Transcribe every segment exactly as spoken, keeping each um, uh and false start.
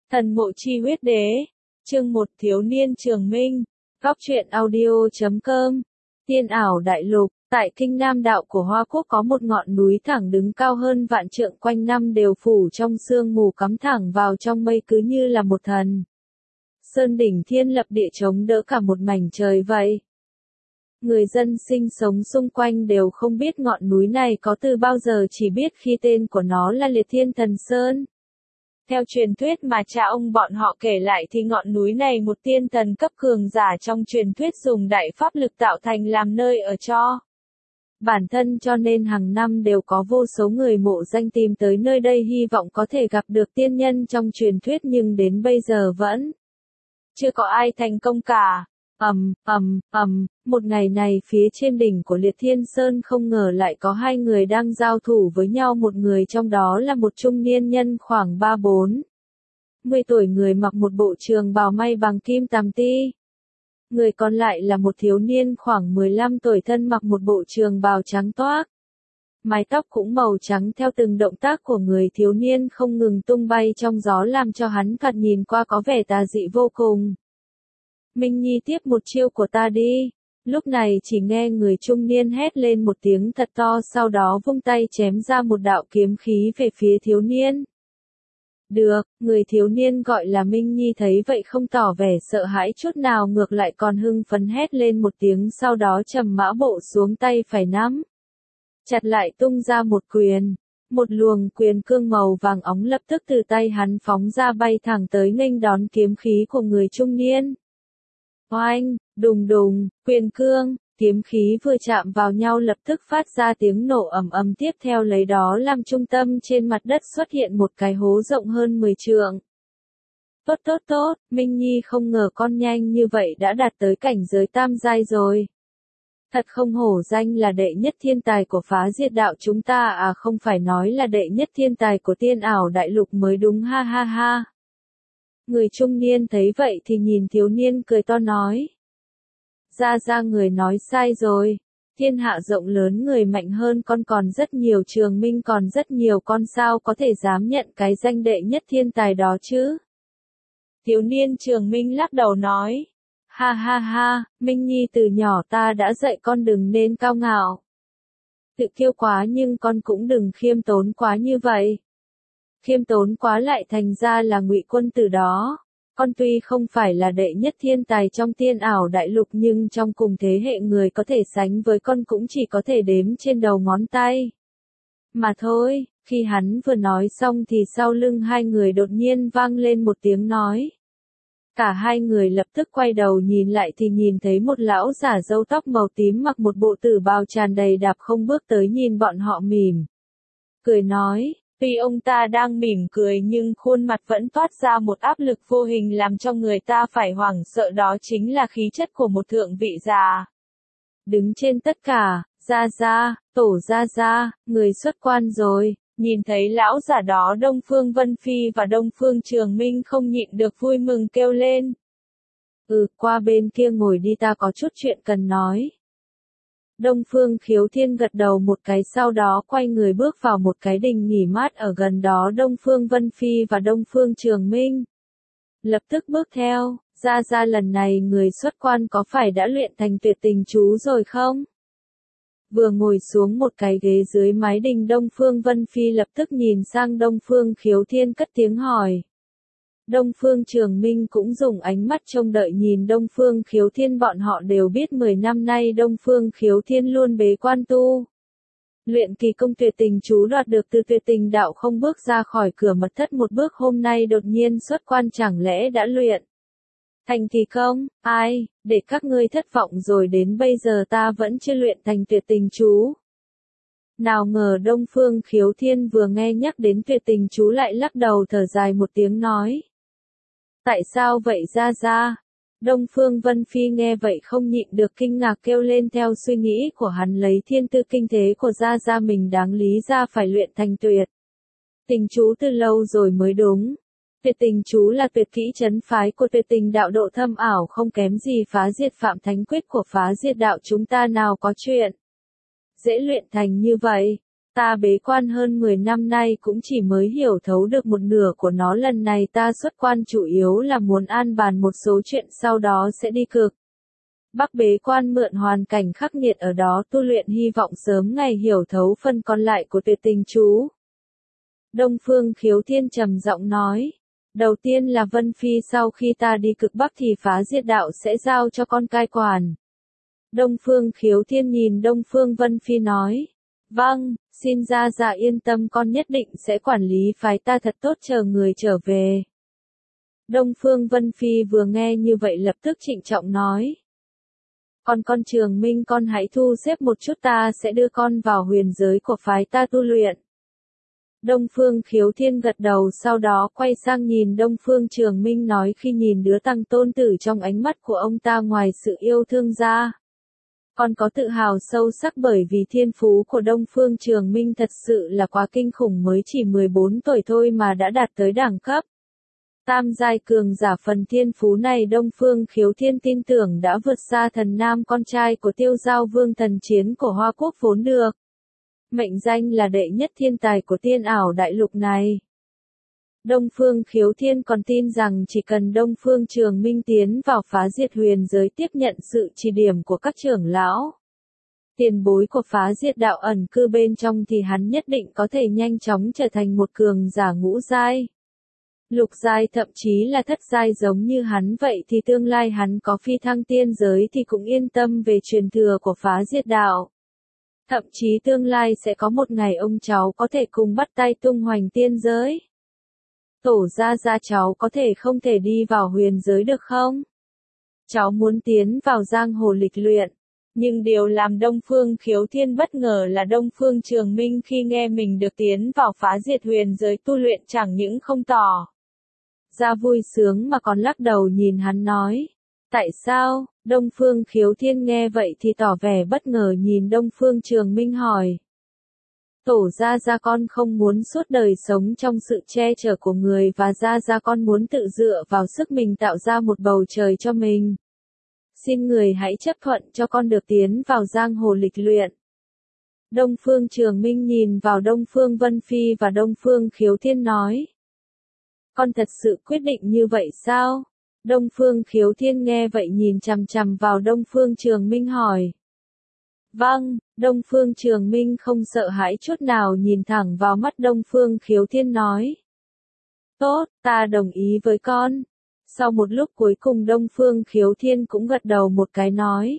Thần mộ chi huyết đế. Chương một Thiếu niên Trường Minh. Góc truyện audio chấm com. Tiên ảo đại lục. Tại kinh nam đạo của Hoa Quốc có một ngọn núi thẳng đứng cao hơn vạn trượng, quanh năm đều phủ trong sương mù, cắm thẳng vào trong mây cứ như là một thần sơn đỉnh thiên lập địa chống đỡ cả một mảnh trời vậy. Người dân sinh sống xung quanh đều không biết ngọn núi này có từ bao giờ, chỉ biết khi tên của nó là Liệt Thiên Thần Sơn. Theo truyền thuyết mà cha ông bọn họ kể lại thì ngọn núi này một tiên thần cấp cường giả trong truyền thuyết dùng đại pháp lực tạo thành làm nơi ở cho bản thân, cho nên hàng năm đều có vô số người mộ danh tìm tới nơi đây hy vọng có thể gặp được tiên nhân trong truyền thuyết, nhưng đến bây giờ vẫn chưa có ai thành công cả. Ầm, ầm, ầm, một ngày này phía trên đỉnh của Liệt Thiên Sơn không ngờ lại có hai người đang giao thủ với nhau, một người trong đó là một trung niên nhân khoảng ba bốn mươi tuổi, người mặc một bộ trường bào may bằng kim tằm ti. Người còn lại là một thiếu niên khoảng mười lăm tuổi, thân mặc một bộ trường bào trắng toác. Mái tóc cũng màu trắng, theo từng động tác của người thiếu niên không ngừng tung bay trong gió làm cho hắn thoạt nhìn qua có vẻ tà dị vô cùng. Minh Nhi, tiếp một chiêu của ta đi. Lúc này chỉ nghe người trung niên hét lên một tiếng thật to, sau đó vung tay chém ra một đạo kiếm khí về phía thiếu niên. Được, người thiếu niên gọi là Minh Nhi thấy vậy không tỏ vẻ sợ hãi chút nào, ngược lại còn hưng phấn hét lên một tiếng, sau đó trầm mã bộ xuống, tay phải nắm chặt lại tung ra một quyền. Một luồng quyền cương màu vàng óng lập tức từ tay hắn phóng ra, bay thẳng tới nghênh đón kiếm khí của người trung niên. Oanh, đùng đùng, quyền cương, kiếm khí vừa chạm vào nhau lập tức phát ra tiếng nổ ầm ầm, tiếp theo lấy đó làm trung tâm trên mặt đất xuất hiện một cái hố rộng hơn mười trượng. Tốt tốt tốt, Minh Nhi không ngờ con nhanh như vậy đã đạt tới cảnh giới tam giai rồi. Thật không hổ danh là đệ nhất thiên tài của phá diệt đạo chúng ta, à không phải nói là đệ nhất thiên tài của tiên ảo đại lục mới đúng, ha ha ha. Người trung niên thấy vậy thì nhìn thiếu niên cười to nói. Ra ra, người nói sai rồi. Thiên hạ rộng lớn, người mạnh hơn con còn rất nhiều, Trường Minh còn rất nhiều, con sao có thể dám nhận cái danh đệ nhất thiên tài đó chứ? Thiếu niên Trường Minh lắc đầu nói. Ha ha ha, Minh Nhi từ nhỏ ta đã dạy con đừng nên cao ngạo tự kiêu quá, nhưng con cũng đừng khiêm tốn quá như vậy. Khiêm tốn quá lại thành ra là ngụy quân tử đó. Con tuy không phải là đệ nhất thiên tài trong tiên ảo đại lục, nhưng trong cùng thế hệ người có thể sánh với con cũng chỉ có thể đếm trên đầu ngón tay mà thôi. Khi hắn vừa nói xong thì sau lưng hai người đột nhiên vang lên một tiếng nói. Cả hai người lập tức quay đầu nhìn lại thì nhìn thấy một lão giả râu tóc màu tím mặc một bộ tử bào tràn đầy đạp không bước tới, nhìn bọn họ mỉm cười nói. Tuy ông ta đang mỉm cười nhưng khuôn mặt vẫn toát ra một áp lực vô hình làm cho người ta phải hoảng sợ, đó chính là khí chất của một thượng vị già đứng trên tất cả. Gia gia, tổ gia gia, người xuất quan rồi. Nhìn thấy lão giả đó, Đông Phương Vân Phi và Đông Phương Trường Minh không nhịn được vui mừng kêu lên. Ừ, qua bên kia ngồi đi, ta có chút chuyện cần nói. Đông Phương Khiếu Thiên gật đầu một cái, sau đó quay người bước vào một cái đình nghỉ mát ở gần đó. Đông Phương Vân Phi và Đông Phương Trường Minh lập tức bước theo. Ra ra, lần này người xuất quan có phải đã luyện thành tuyệt tình chú rồi không? Vừa ngồi xuống một cái ghế dưới mái đình, Đông Phương Vân Phi lập tức nhìn sang Đông Phương Khiếu Thiên cất tiếng hỏi. Đông Phương Trường Minh cũng dùng ánh mắt trông đợi nhìn Đông Phương Khiếu Thiên, bọn họ đều biết mười năm nay Đông Phương Khiếu Thiên luôn bế quan tu luyện kỳ công tuyệt tình chú đoạt được từ tuyệt tình đạo, không bước ra khỏi cửa mật thất một bước, hôm nay đột nhiên xuất quan, chẳng lẽ đã luyện thành kỳ công? Ai, để các ngươi thất vọng rồi, đến bây giờ ta vẫn chưa luyện thành tuyệt tình chú. Nào ngờ Đông Phương Khiếu Thiên vừa nghe nhắc đến tuyệt tình chú lại lắc đầu thở dài một tiếng nói. Tại sao vậy ra ra? Đông Phương Vân Phi nghe vậy không nhịn được kinh ngạc kêu lên, theo suy nghĩ của hắn lấy thiên tư kinh thế của ra ra mình đáng lý ra phải luyện thành tuyệt tình chú từ lâu rồi mới đúng. Tuyệt tình chú là tuyệt kỹ trấn phái của tuyệt tình đạo, độ thâm ảo không kém gì phá diệt phạm thánh quyết của phá diệt đạo chúng ta, nào có chuyện dễ luyện thành như vậy. Ta bế quan hơn mười năm nay cũng chỉ mới hiểu thấu được một nửa của nó, lần này ta xuất quan chủ yếu là muốn an bàn một số chuyện, sau đó sẽ đi cực Bắc bế quan mượn hoàn cảnh khắc nghiệt ở đó tu luyện, hy vọng sớm ngày hiểu thấu phần còn lại của tuyệt tình chú. Đông Phương Khiếu Thiên trầm giọng nói. Đầu tiên là Vân Phi, sau khi ta đi cực Bắc thì phá diệt đạo sẽ giao cho con cai quản. Đông Phương Khiếu Thiên nhìn Đông Phương Vân Phi nói. Vâng, xin gia gia yên tâm, con nhất định sẽ quản lý phái ta thật tốt, chờ người trở về. Đông Phương Vân Phi vừa nghe như vậy lập tức trịnh trọng nói. Còn con Trường Minh, con hãy thu xếp một chút, ta sẽ đưa con vào huyền giới của phái ta tu luyện. Đông Phương Khiếu Thiên gật đầu, sau đó quay sang nhìn Đông Phương Trường Minh nói, khi nhìn đứa tăng tôn tử trong ánh mắt của ông ta ngoài sự yêu thương ra, con có tự hào sâu sắc, bởi vì thiên phú của Đông Phương Trường Minh thật sự là quá kinh khủng, mới chỉ mười bốn tuổi thôi mà đã đạt tới đẳng cấp tam giai cường giả. Phần thiên phú này Đông Phương Khiếu Thiên tin tưởng đã vượt xa Thần Nam, con trai của Tiêu Giao Vương thần chiến của Hoa Quốc, vốn được mệnh danh là đệ nhất thiên tài của tiên ảo đại lục này. Đông Phương Khiếu Thiên còn tin rằng chỉ cần Đông Phương Trường Minh tiến vào phá diệt huyền giới, tiếp nhận sự chỉ điểm của các trưởng lão, tiền bối của phá diệt đạo ẩn cư bên trong, thì hắn nhất định có thể nhanh chóng trở thành một cường giả ngũ giai, lục giai, thậm chí là thất giai giống như hắn vậy, thì tương lai hắn có phi thăng tiên giới thì cũng yên tâm về truyền thừa của phá diệt đạo. Thậm chí tương lai sẽ có một ngày ông cháu có thể cùng bắt tay tung hoành tiên giới. Tổ gia gia, cháu có thể không thể đi vào huyền giới được không? Cháu muốn tiến vào giang hồ lịch luyện. Nhưng điều làm Đông Phương Khiếu Thiên bất ngờ là Đông Phương Trường Minh khi nghe mình được tiến vào phá diệt huyền giới tu luyện chẳng những không tỏ ra vui sướng mà còn lắc đầu nhìn hắn nói. Tại sao? Đông Phương Khiếu Thiên nghe vậy thì tỏ vẻ bất ngờ nhìn Đông Phương Trường Minh hỏi. Tổ gia gia, con không muốn suốt đời sống trong sự che chở của người, và gia gia con muốn tự dựa vào sức mình tạo ra một bầu trời cho mình. Xin người hãy chấp thuận cho con được tiến vào giang hồ lịch luyện. Đông Phương Trường Minh nhìn vào Đông Phương Vân Phi và Đông Phương Khiếu Thiên nói. Con thật sự quyết định như vậy sao? Đông Phương Khiếu Thiên nghe vậy nhìn chằm chằm vào Đông Phương Trường Minh hỏi. Vâng, Đông Phương Trường Minh không sợ hãi chút nào nhìn thẳng vào mắt Đông Phương Khiếu Thiên nói. Tốt, ta đồng ý với con. Sau một lúc cuối cùng Đông Phương Khiếu Thiên cũng gật đầu một cái nói.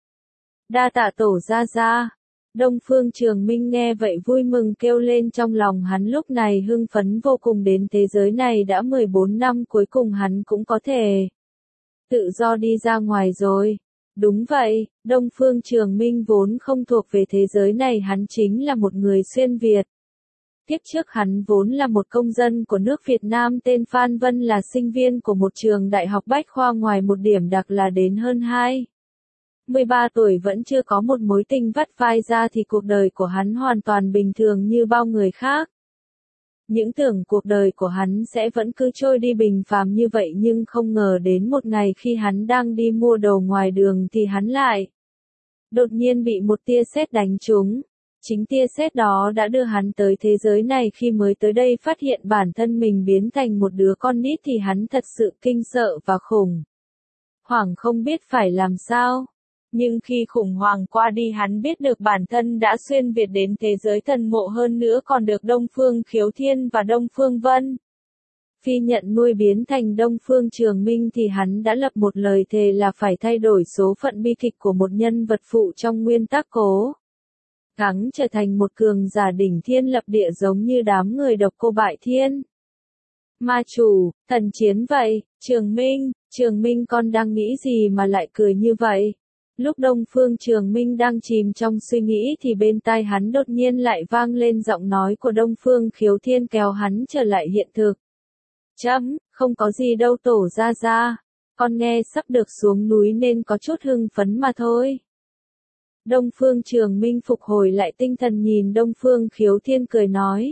Đa tạ tổ gia gia. Đông Phương Trường Minh nghe vậy vui mừng kêu lên, trong lòng hắn lúc này hưng phấn vô cùng, đến thế giới này đã mười bốn năm, cuối cùng hắn cũng có thể tự do đi ra ngoài rồi. Đúng vậy, Đông Phương Trường Minh vốn không thuộc về thế giới này, hắn chính là một người xuyên Việt. Tiếp trước hắn vốn là một công dân của nước Việt Nam tên Phan Vân, là sinh viên của một trường đại học bách khoa, ngoài một điểm đặc là đến hơn hai mươi ba tuổi vẫn chưa có một mối tình vắt vai ra, thì cuộc đời của hắn hoàn toàn bình thường như bao người khác. Những tưởng cuộc đời của hắn sẽ vẫn cứ trôi đi bình phàm như vậy, nhưng không ngờ đến một ngày khi hắn đang đi mua đồ ngoài đường thì hắn lại đột nhiên bị một tia sét đánh trúng. Chính tia sét đó đã đưa hắn tới thế giới này, khi mới tới đây phát hiện bản thân mình biến thành một đứa con nít thì hắn thật sự kinh sợ và khủng hoảng không biết phải làm sao. Nhưng khi khủng hoảng qua đi, hắn biết được bản thân đã xuyên Việt đến thế giới thần mộ, hơn nữa còn được Đông Phương Khiếu Thiên và Đông Phương Vân Phi nhận nuôi biến thành Đông Phương Trường Minh, thì hắn đã lập một lời thề là phải thay đổi số phận bi kịch của một nhân vật phụ trong nguyên tắc, cố gắng trở thành một cường giả đỉnh thiên lập địa giống như đám người độc cô bại thiên ma chủ, thần chiến vậy. Trường Minh, Trường Minh, con đang nghĩ gì mà lại cười như vậy? Lúc Đông Phương Trường Minh đang chìm trong suy nghĩ thì bên tai hắn đột nhiên lại vang lên giọng nói của Đông Phương Khiếu Thiên, kéo hắn trở lại hiện thực. Chấm, không có gì đâu tổ gia gia, con nghe sắp được xuống núi nên có chút hưng phấn mà thôi. Đông Phương Trường Minh phục hồi lại tinh thần nhìn Đông Phương Khiếu Thiên cười nói.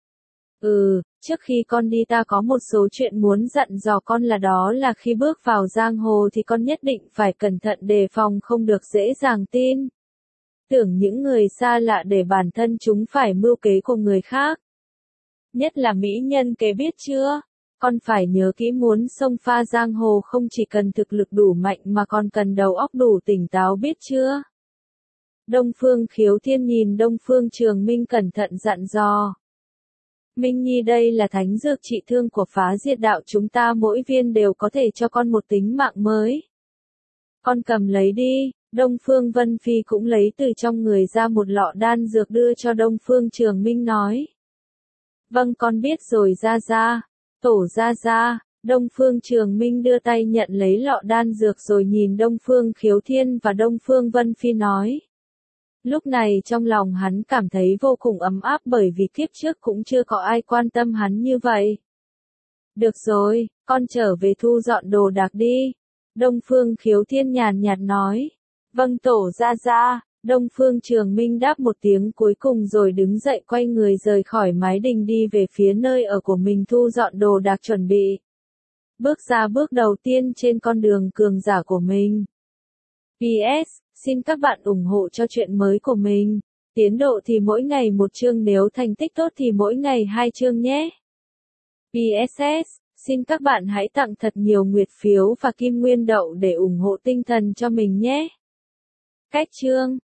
Ừ, trước khi con đi ta có một số chuyện muốn dặn dò con, là đó là khi bước vào giang hồ thì con nhất định phải cẩn thận đề phòng, không được dễ dàng tin tưởng những người xa lạ để bản thân chúng phải mưu kế của người khác. Nhất là mỹ nhân kế biết chưa? Con phải nhớ kỹ muốn xông pha giang hồ không chỉ cần thực lực đủ mạnh mà còn cần đầu óc đủ tỉnh táo biết chưa? Đông Phương Khiếu Thiên nhìn Đông Phương Trường Minh cẩn thận dặn dò. Minh Nhi đây là thánh dược trị thương của phá diệt đạo chúng ta mỗi viên đều có thể cho con một tính mạng mới. Con cầm lấy đi, Đông Phương Vân Phi cũng lấy từ trong người ra một lọ đan dược đưa cho Đông Phương Trường Minh nói. Vâng con biết rồi gia gia, tổ gia gia, Đông Phương Trường Minh đưa tay nhận lấy lọ đan dược rồi nhìn Đông Phương Khiếu Thiên và Đông Phương Vân Phi nói. Lúc này trong lòng hắn cảm thấy vô cùng ấm áp bởi vì kiếp trước cũng chưa có ai quan tâm hắn như vậy. Được rồi, con trở về thu dọn đồ đạc đi. Đông Phương Khiếu Thiên nhàn nhạt nói. Vâng tổ gia gia, Đông Phương Trường Minh đáp một tiếng cuối cùng rồi đứng dậy quay người rời khỏi mái đình đi về phía nơi ở của mình thu dọn đồ đạc chuẩn bị. Bước ra bước đầu tiên trên con đường cường giả của mình. pê ét, xin các bạn ủng hộ cho chuyện mới của mình. Tiến độ thì mỗi ngày một chương nếu thành tích tốt thì mỗi ngày hai chương nhé. pê ét ét, xin các bạn hãy tặng thật nhiều nguyệt phiếu và kim nguyên đậu để ủng hộ tinh thần cho mình nhé. Cách chương